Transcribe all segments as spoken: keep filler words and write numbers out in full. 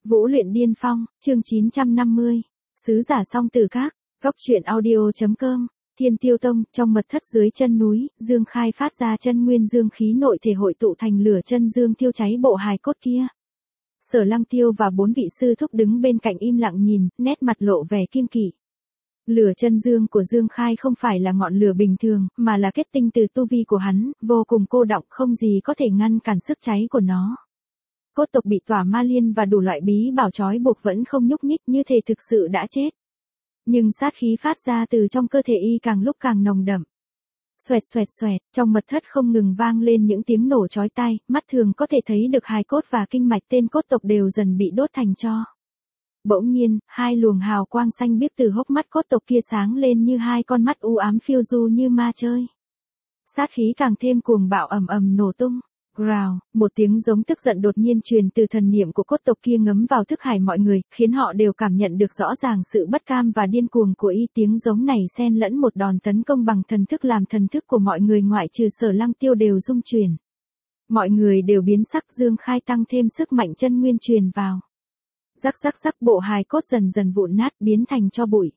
Vũ luyện điên phong, chương chín trăm năm mươi. Sứ giả song tử các, góc truyện audio.com. Thiên Tiêu Tông, trong mật thất dưới chân núi, Dương Khai phát ra chân nguyên dương khí nội thể hội tụ thành lửa chân dương thiêu cháy bộ hài cốt kia. Sở Lăng Tiêu và bốn vị sư thúc đứng bên cạnh im lặng nhìn, nét mặt lộ vẻ kiêng kỵ. Lửa chân dương của Dương Khai không phải là ngọn lửa bình thường, mà là kết tinh từ tu vi của hắn, vô cùng cô đọng, không gì có thể ngăn cản sức cháy của nó. Cốt tộc bị tỏa ma liên và đủ loại bí bảo trói buộc vẫn không nhúc nhích, như thể thực sự đã chết. Nhưng sát khí phát ra từ trong cơ thể y càng lúc càng nồng đậm. Xoẹt xoẹt xoẹt, trong mật thất không ngừng vang lên những tiếng nổ chói tai, mắt thường có thể thấy được hài cốt và kinh mạch tên cốt tộc đều dần bị đốt thành tro. Bỗng nhiên, hai luồng hào quang xanh biếc từ hốc mắt cốt tộc kia sáng lên như hai con mắt u ám phiêu du như ma chơi. Sát khí càng thêm cuồng bạo ầm ầm nổ tung. Growl, một tiếng giống tức giận đột nhiên truyền từ thần niệm của cốt tộc kia ngấm vào thức hải mọi người, khiến họ đều cảm nhận được rõ ràng sự bất cam và điên cuồng của y. Tiếng giống này xen lẫn một đòn tấn công bằng thần thức làm thần thức của mọi người ngoại trừ Sở Lăng Tiêu đều rung chuyển. Mọi người đều biến sắc. Dương Khai tăng thêm sức mạnh chân nguyên truyền vào. Rắc rắc rắc, bộ hài cốt dần dần vụn nát biến thành tro bụi.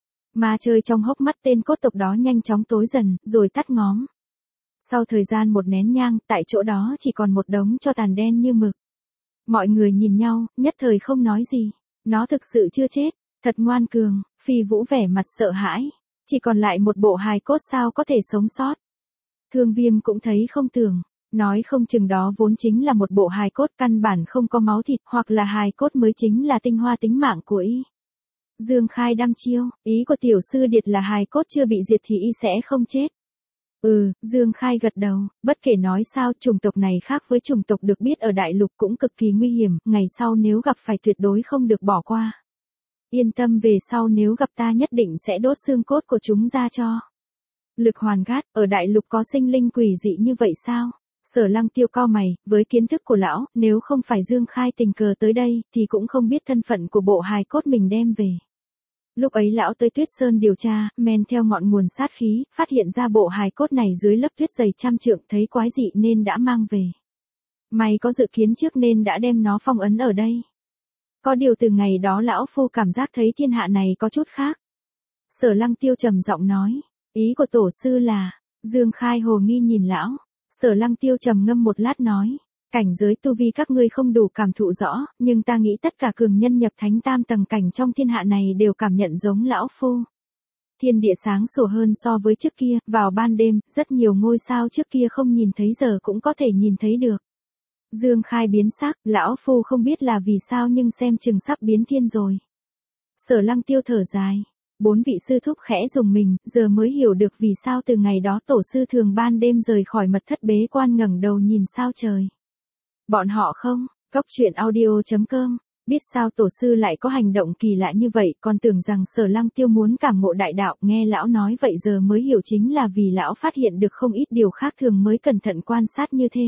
Ma chơi trong hốc mắt tên cốt tộc đó nhanh chóng tối dần, rồi tắt ngóm. Sau thời gian một nén nhang, tại chỗ đó chỉ còn một đống tro tàn đen như mực. Mọi người nhìn nhau, nhất thời không nói gì. Nó thực sự chưa chết, thật ngoan cường. Phi Vũ vẻ mặt sợ hãi. Chỉ còn lại một bộ hài cốt sao có thể sống sót. Thương Viêm cũng thấy không tưởng. Nói không chừng đó vốn chính là một bộ hài cốt căn bản không có máu thịt, hoặc là hài cốt mới chính là tinh hoa tính mạng của y. Dương Khai đăm chiêu, ý của tiểu sư điệt là hài cốt chưa bị diệt thì y sẽ không chết. Ừ, Dương Khai gật đầu, bất kể nói sao chủng tộc này khác với chủng tộc được biết ở đại lục cũng cực kỳ nguy hiểm, ngày sau nếu gặp phải tuyệt đối không được bỏ qua. Yên tâm, về sau nếu gặp ta nhất định sẽ đốt xương cốt của chúng ra cho. Lực Hoàn Gát, ở đại lục có sinh linh quỷ dị như vậy sao? Sở Lăng Tiêu cau mày, với kiến thức của lão, nếu không phải Dương Khai tình cờ tới đây, thì cũng không biết thân phận của bộ hài cốt mình đem về. Lúc ấy lão tới Tuyết Sơn điều tra, men theo ngọn nguồn sát khí, phát hiện ra bộ hài cốt này dưới lớp tuyết dày trăm trượng, thấy quái dị nên đã mang về. May có dự kiến trước nên đã đem nó phong ấn ở đây. Có điều từ ngày đó lão phu cảm giác thấy thiên hạ này có chút khác. Sở Lăng Tiêu trầm giọng nói, ý của tổ sư là, Dương Khai hồ nghi nhìn lão. Sở Lăng Tiêu trầm ngâm một lát nói, cảnh giới tu vi các ngươi không đủ cảm thụ rõ, nhưng ta nghĩ tất cả cường nhân nhập thánh tam tầng cảnh trong thiên hạ này đều cảm nhận giống lão phu. Thiên địa sáng sủa hơn so với trước kia, vào ban đêm, rất nhiều ngôi sao trước kia không nhìn thấy giờ cũng có thể nhìn thấy được. Dương Khai biến sắc, lão phu không biết là vì sao nhưng xem chừng sắp biến thiên rồi. Sở Lăng Tiêu thở dài. Bốn vị sư thúc khẽ dùng mình, giờ mới hiểu được vì sao từ ngày đó tổ sư thường ban đêm rời khỏi mật thất bế quan ngẩng đầu nhìn sao trời. Bọn họ không, góc truyện audio.com, biết sao tổ sư lại có hành động kỳ lạ như vậy, còn tưởng rằng Sở Lăng Tiêu muốn cảm ngộ đại đạo, nghe lão nói vậy giờ mới hiểu chính là vì lão phát hiện được không ít điều khác thường mới cẩn thận quan sát như thế.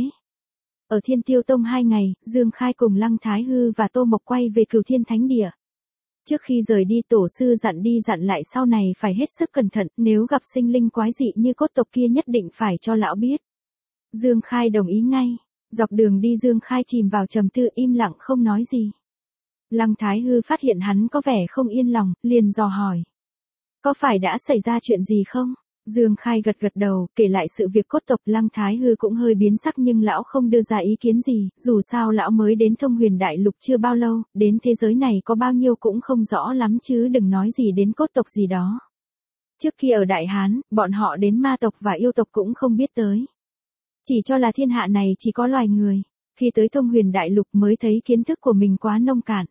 Ở Thiên Tiêu Tông hai ngày, Dương Khai cùng Lăng Thái Hư và Tô Mộc quay về Cửu Thiên Thánh Địa. Trước khi rời đi tổ sư dặn đi dặn lại sau này phải hết sức cẩn thận, nếu gặp sinh linh quái dị như cốt tộc kia nhất định phải cho lão biết. Dương Khai đồng ý ngay. Dọc đường đi Dương Khai chìm vào trầm tư im lặng không nói gì. Lăng Thái Hư phát hiện hắn có vẻ không yên lòng, liền dò hỏi. Có phải đã xảy ra chuyện gì không? Dương Khai gật gật đầu, kể lại sự việc cốt tộc. Lăng Thái Hư cũng hơi biến sắc nhưng lão không đưa ra ý kiến gì, dù sao lão mới đến Thông Huyền Đại Lục chưa bao lâu, đến thế giới này có bao nhiêu cũng không rõ lắm chứ đừng nói gì đến cốt tộc gì đó. Trước khi ở Đại Hán, bọn họ đến ma tộc và yêu tộc cũng không biết tới. Chỉ cho là thiên hạ này chỉ có loài người, khi tới Thông Huyền Đại Lục mới thấy kiến thức của mình quá nông cạn.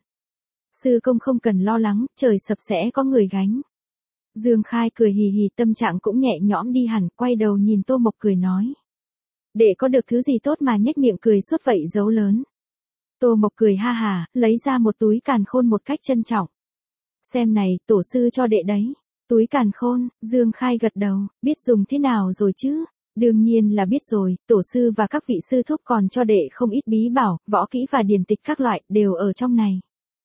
Sư công không cần lo lắng, trời sập sẽ có người gánh. Dương Khai cười hì hì, tâm trạng cũng nhẹ nhõm đi hẳn, quay đầu nhìn Tô Mộc cười nói. Để có được thứ gì tốt mà nhếch miệng cười suốt vậy giấu lớn. Tô Mộc cười ha hà, lấy ra một túi càn khôn một cách trân trọng. Xem này, tổ sư cho đệ đấy. Túi càn khôn, Dương Khai gật đầu, biết dùng thế nào rồi chứ? Đương nhiên là biết rồi, tổ sư và các vị sư thúc còn cho đệ không ít bí bảo, võ kỹ và điển tịch các loại, đều ở trong này.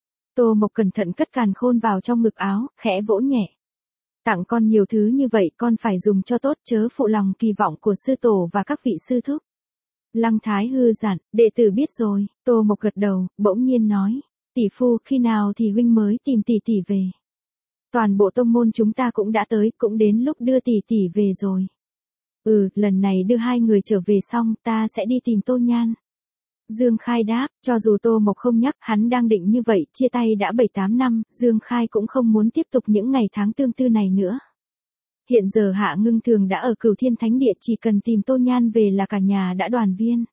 Tô Mộc cẩn thận cất càn khôn vào trong ngực áo, khẽ vỗ nhẹ. Tặng con nhiều thứ như vậy con phải dùng cho tốt, chớ phụ lòng kỳ vọng của sư tổ và các vị sư thúc. Lăng Thái Hư dặn, đệ tử biết rồi. Tô Mộc gật đầu, bỗng nhiên nói, Tỷ phu, khi nào thì huynh mới tìm tỷ tỷ về? Toàn bộ tông môn chúng ta cũng đã tới, cũng đến lúc đưa tỷ tỷ về rồi. Ừ, lần này đưa hai người trở về xong, ta sẽ đi tìm Tô Nhan. Dương Khai đáp, cho dù Tô Mộc không nhắc, hắn đang định như vậy, chia tay đã bảy tám năm, Dương Khai cũng không muốn tiếp tục những ngày tháng tương tư này nữa. Hiện giờ Hạ Ngưng Thường đã ở Cửu Thiên Thánh Địa, chỉ cần tìm Tô Nhan về là cả nhà đã đoàn viên.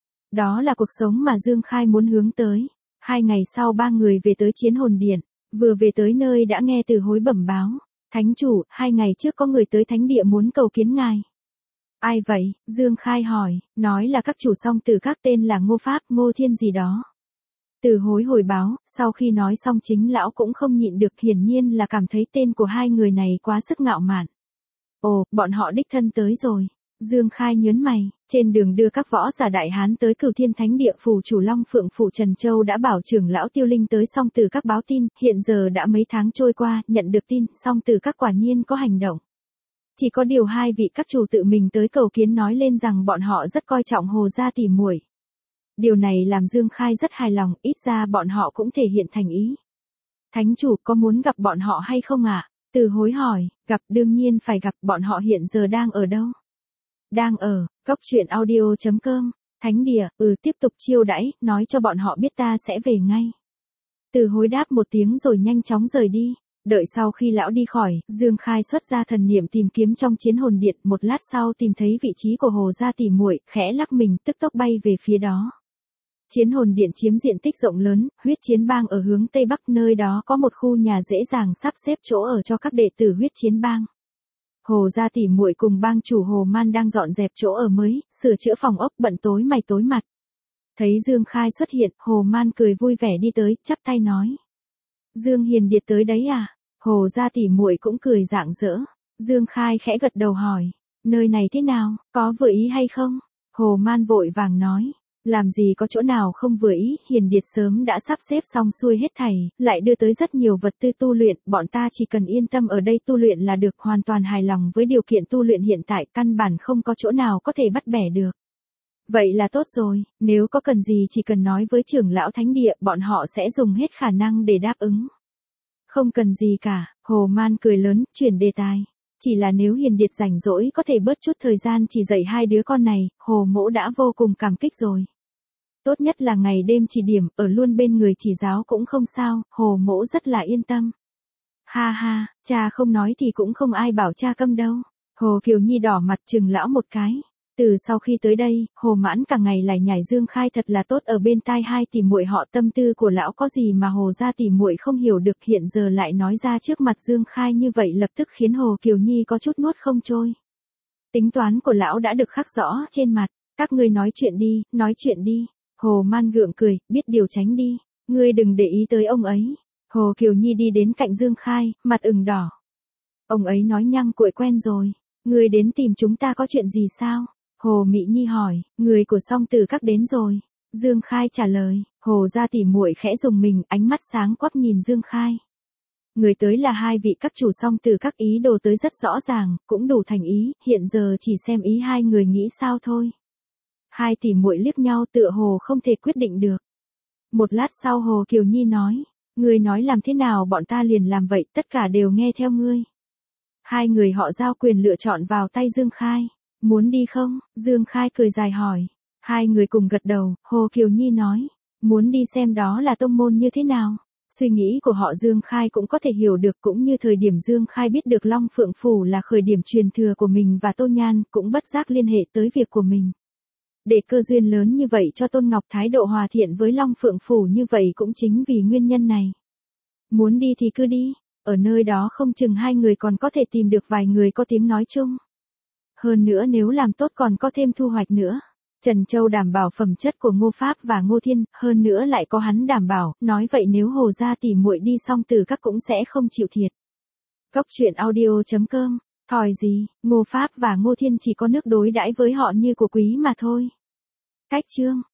Đó là cuộc sống mà Dương Khai muốn hướng tới. Hai ngày sau ba người về tới Chiến Hồn Điện, vừa về tới nơi đã nghe Từ Hối bẩm báo. Thánh chủ, hai ngày trước có người tới Thánh Địa muốn cầu kiến ngài. Ai vậy? Dương Khai hỏi, nói là các chủ song tử các tên là Ngô Pháp, Ngô Thiên gì đó. Từ Hối hồi báo, sau khi nói xong chính lão cũng không nhịn được, hiển nhiên là cảm thấy tên của hai người này quá sức ngạo mạn. Ồ, bọn họ đích thân tới rồi. Dương Khai nhớn mày, trên đường đưa các võ giả đại hán tới Cửu Thiên Thánh Địa, phủ chủ Long Phượng phủ Trần Châu đã bảo trưởng lão Tiêu Linh tới song tử các báo tin, hiện giờ đã mấy tháng trôi qua, nhận được tin, song tử các quả nhiên có hành động. Chỉ có điều hai vị các chủ tự mình tới cầu kiến, nói lên rằng bọn họ rất coi trọng Hồ gia tỷ muội. Điều này làm Dương Khai rất hài lòng, ít ra bọn họ cũng thể hiện thành ý. Thánh chủ có muốn gặp bọn họ hay không ạ? À? Từ Hối hỏi, gặp, đương nhiên phải gặp, bọn họ hiện giờ đang ở đâu? Đang ở, góc truyện audio chấm com, Thánh Địa, ừ tiếp tục chiêu đãi, nói cho bọn họ biết ta sẽ về ngay. Từ Hối đáp một tiếng rồi nhanh chóng rời đi. Đợi sau khi lão đi khỏi, Dương Khai xuất ra thần niệm tìm kiếm trong Chiến Hồn Điện, một lát sau tìm thấy vị trí của Hồ gia tỷ muội, khẽ lắc mình, tức tốc bay về phía đó. Chiến Hồn Điện chiếm diện tích rộng lớn, Huyết Chiến Bang ở hướng tây bắc, nơi đó có một khu nhà dễ dàng sắp xếp chỗ ở cho các đệ tử Huyết Chiến Bang. Hồ gia tỷ muội cùng bang chủ Hồ Man đang dọn dẹp chỗ ở mới, sửa chữa phòng ốc, bận tối mày tối mặt. Thấy Dương Khai xuất hiện, Hồ Man cười vui vẻ đi tới, chắp tay nói: Dương Hiền Điệt tới đấy à? Hồ gia tỷ muội cũng cười rạng rỡ. Dương Khai khẽ gật đầu hỏi, nơi này thế nào, có vừa ý hay không? Hồ Man vội vàng nói, làm gì có chỗ nào không vừa ý, Hiền Điệt sớm đã sắp xếp xong xuôi hết thảy, lại đưa tới rất nhiều vật tư tu luyện, bọn ta chỉ cần yên tâm ở đây tu luyện là được, hoàn toàn hài lòng với điều kiện tu luyện hiện tại, căn bản không có chỗ nào có thể bắt bẻ được. Vậy là tốt rồi, nếu có cần gì chỉ cần nói với trưởng lão Thánh Địa, bọn họ sẽ dùng hết khả năng để đáp ứng. Không cần gì cả, Hồ Man cười lớn, chuyển đề tài. Chỉ là nếu Hiền Điệt rảnh rỗi có thể bớt chút thời gian chỉ dạy hai đứa con này, Hồ Mỗ đã vô cùng cảm kích rồi. Tốt nhất là ngày đêm chỉ điểm, ở luôn bên người chỉ giáo cũng không sao, Hồ Mỗ rất là yên tâm. Ha ha, cha không nói thì cũng không ai bảo cha câm đâu. Hồ Kiều Nhi đỏ mặt chừng lão một cái. Từ sau khi tới đây, Hồ Mãn cả ngày lải nhải Dương Khai thật là tốt ở bên tai hai tỷ muội họ, tâm tư của lão có gì mà Hồ gia tỷ muội không hiểu được, hiện giờ lại nói ra trước mặt Dương Khai như vậy lập tức khiến Hồ Kiều Nhi có chút nuốt không trôi. Tính toán của lão đã được khắc rõ trên mặt, các ngươi nói chuyện đi, nói chuyện đi. Hồ Man gượng cười, biết điều tránh đi, ngươi đừng để ý tới ông ấy. Hồ Kiều Nhi đi đến cạnh Dương Khai, mặt ửng đỏ. Ông ấy nói nhăng cuội quen rồi, ngươi đến tìm chúng ta có chuyện gì sao? Hồ Mị Nhi hỏi, người của song tử các đến rồi. Dương Khai trả lời, Hồ gia tỷ muội khẽ dùng mình, ánh mắt sáng quắc nhìn Dương Khai. Người tới là hai vị các chủ song tử các, ý đồ tới rất rõ ràng, cũng đủ thành ý, hiện giờ chỉ xem ý hai người nghĩ sao thôi. Hai tỷ muội liếc nhau tựa hồ không thể quyết định được. Một lát sau Hồ Kiều Nhi nói, ngươi nói làm thế nào bọn ta liền làm vậy, tất cả đều nghe theo ngươi. Hai người họ giao quyền lựa chọn vào tay Dương Khai. Muốn đi không? Dương Khai cười dài hỏi. Hai người cùng gật đầu, Hồ Kiều Nhi nói, muốn đi xem đó là tông môn như thế nào. Suy nghĩ của họ Dương Khai cũng có thể hiểu được, cũng như thời điểm Dương Khai biết được Long Phượng Phủ là khởi điểm truyền thừa của mình và Tô Nhan, cũng bất giác liên hệ tới việc của mình. Để cơ duyên lớn như vậy cho Tôn Ngọc thái độ hòa thiện với Long Phượng Phủ như vậy cũng chính vì nguyên nhân này. Muốn đi thì cứ đi, ở nơi đó không chừng hai người còn có thể tìm được vài người có tiếng nói chung. Hơn nữa nếu làm tốt còn có thêm thu hoạch nữa. Trần Châu đảm bảo phẩm chất của Ngô Pháp và Ngô Thiên, hơn nữa lại có hắn đảm bảo, nói vậy nếu Hồ gia tỷ muội đi song tử các cũng sẽ không chịu thiệt. Góc truyện audio chấm com, thòi gì, Ngô Pháp và Ngô Thiên chỉ có nước đối đãi với họ như của quý mà thôi. Cách chương